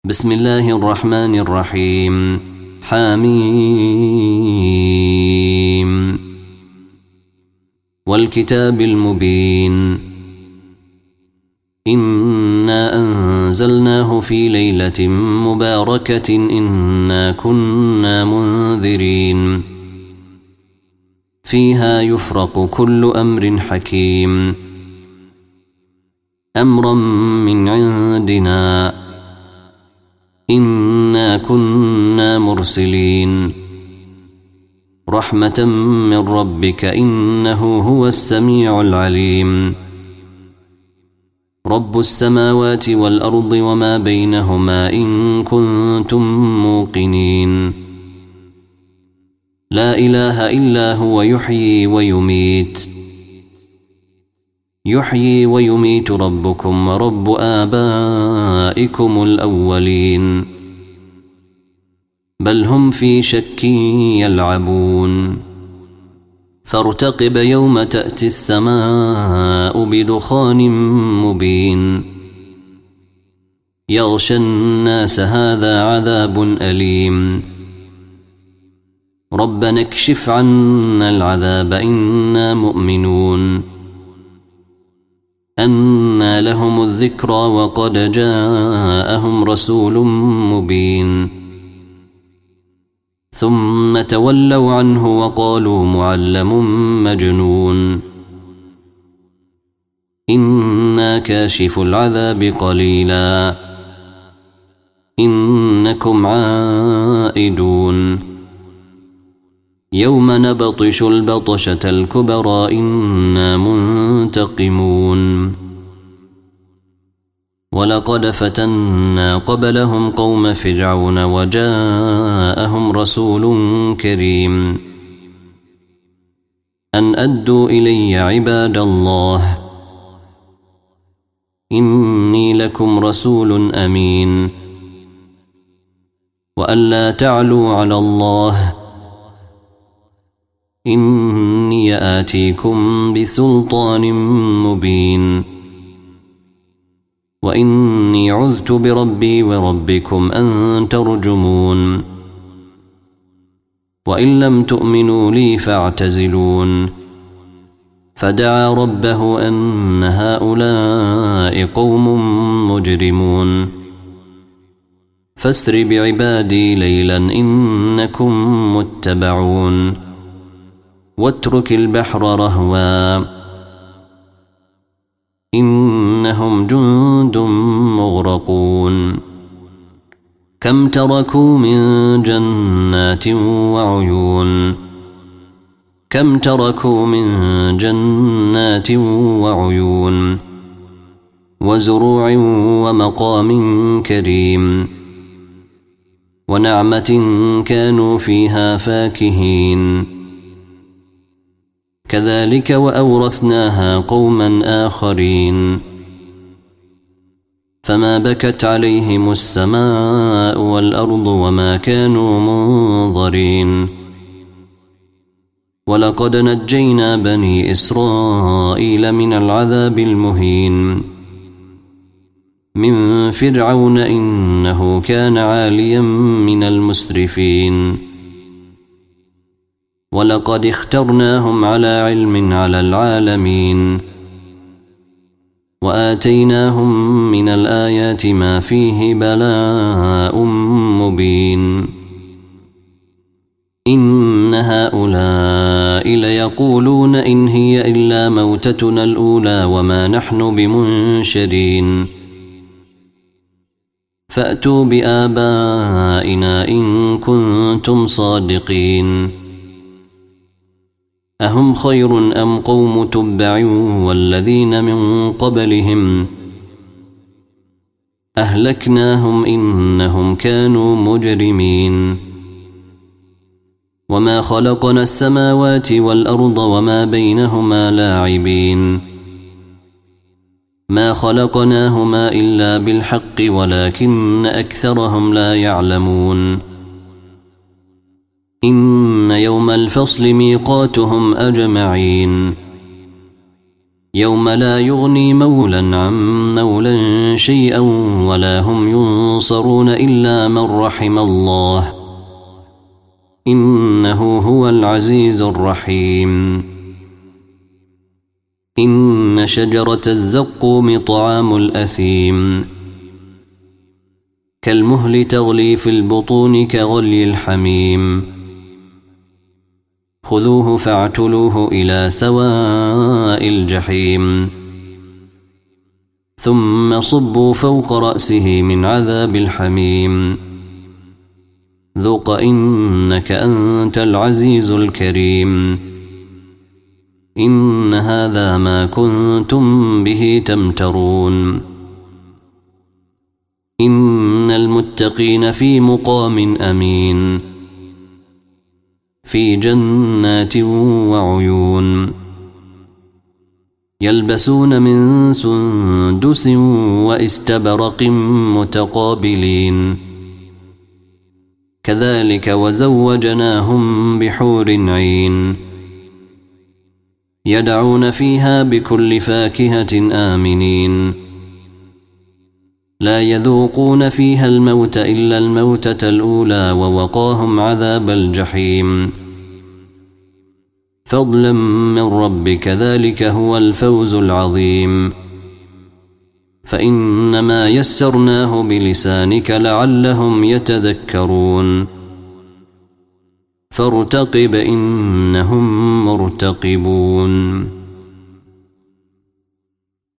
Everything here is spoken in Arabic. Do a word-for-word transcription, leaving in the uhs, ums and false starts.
بسم الله الرحمن الرحيم. حميم والكتاب المبين. إنا أنزلناه في ليلة مباركة إنا كنا منذرين فيها يفرق كل أمر حكيم أمرا من عندنا إنا كنا مرسلين رحمة من ربك إنه هو السميع العليم. رب السماوات والأرض وما بينهما إن كنتم موقنين. لا إله إلا هو يحيي ويميت يحيي ويميت ربكم ورب آبائكم الأولين بل هم في شك يلعبون. فارتقب يوم تأتي السماء بدخان مبين يغشى الناس هذا عذاب أليم. ربنا اكشف عنا العذاب إنا مؤمنون. أنى لهم الذكرى وقد جاءهم رسول مبين ثم تولوا عنه وقالوا معلم مجنون. إنا كاشف العذاب قليلا إنكم عائدون. يوم نبطش البطشة الكبرى إنا منتقمون. ولقد فتنا قبلهم قوم فرعون وجاءهم رسول كريم أن أدوا إلي عباد الله إني لكم رسول أمين وأن لا تعلوا على الله إني آتيكم بسلطان مبين وإني عذت بربي وربكم أن ترجمون. وإن لم تؤمنوا لي فاعتزلون. فدعا ربه أن هؤلاء قوم مجرمون فاسر بعبادي ليلا إنكم متبعون. واترك البحر رهوا إنهم جند مغرقون. كم تركوا من جنات وعيون كم تركوا من جنات وعيون وزروع ومقام كريم ونعمة كانوا فيها فاكهين. كذلك وأورثناها قوما آخرين. فما بكت عليهم السماء والأرض وما كانوا منظرين. ولقد نجينا بني إسرائيل من العذاب المهين من فرعون إنه كان عاليا من المسرفين. ولقد اخترناهم على علم على العالمين وآتيناهم من الآيات ما فيه بلاء مبين. إن هؤلاء ليقولون إن هي إلا موتتنا الأولى وما نحن بمنشرين. فأتوا بآبائنا إن كنتم صادقين. أهم خير أم قوم تبع والذين من قبلهم أهلكناهم إنهم كانوا مجرمين. وما خلقنا السماوات والأرض وما بينهما لاعبين. ما خلقناهما إلا بالحق ولكن أكثرهم لا يعلمون. إن يوم الفصل ميقاتهم أجمعين. يوم لا يغني مولا عن مولا شيئا ولا هم ينصرون إلا من رحم الله إنه هو العزيز الرحيم. إن شجرة الزقوم طعام الأثيم كالمهل تغلي في البطون كغلي الحميم خذوه فاعتلوه إلى سواء الجحيم ثم صبوا فوق رأسه من عذاب الحميم ذق إنك أنت العزيز الكريم. إن هذا ما كنتم به تمترون. إن المتقين في مقام أمين في جنات وعيون يلبسون من سندس واستبرق متقابلين كذلك وزوجناهم بحور عين يدعون فيها بكل فاكهة آمنين لا يذوقون فيها الموت إلا الموتة الأولى ووقاهم عذاب الجحيم فضلا من ربك ذلك هو الفوز العظيم. فإنما يسرناه بلسانك لعلهم يتذكرون فارتقب إنهم مرتقبون.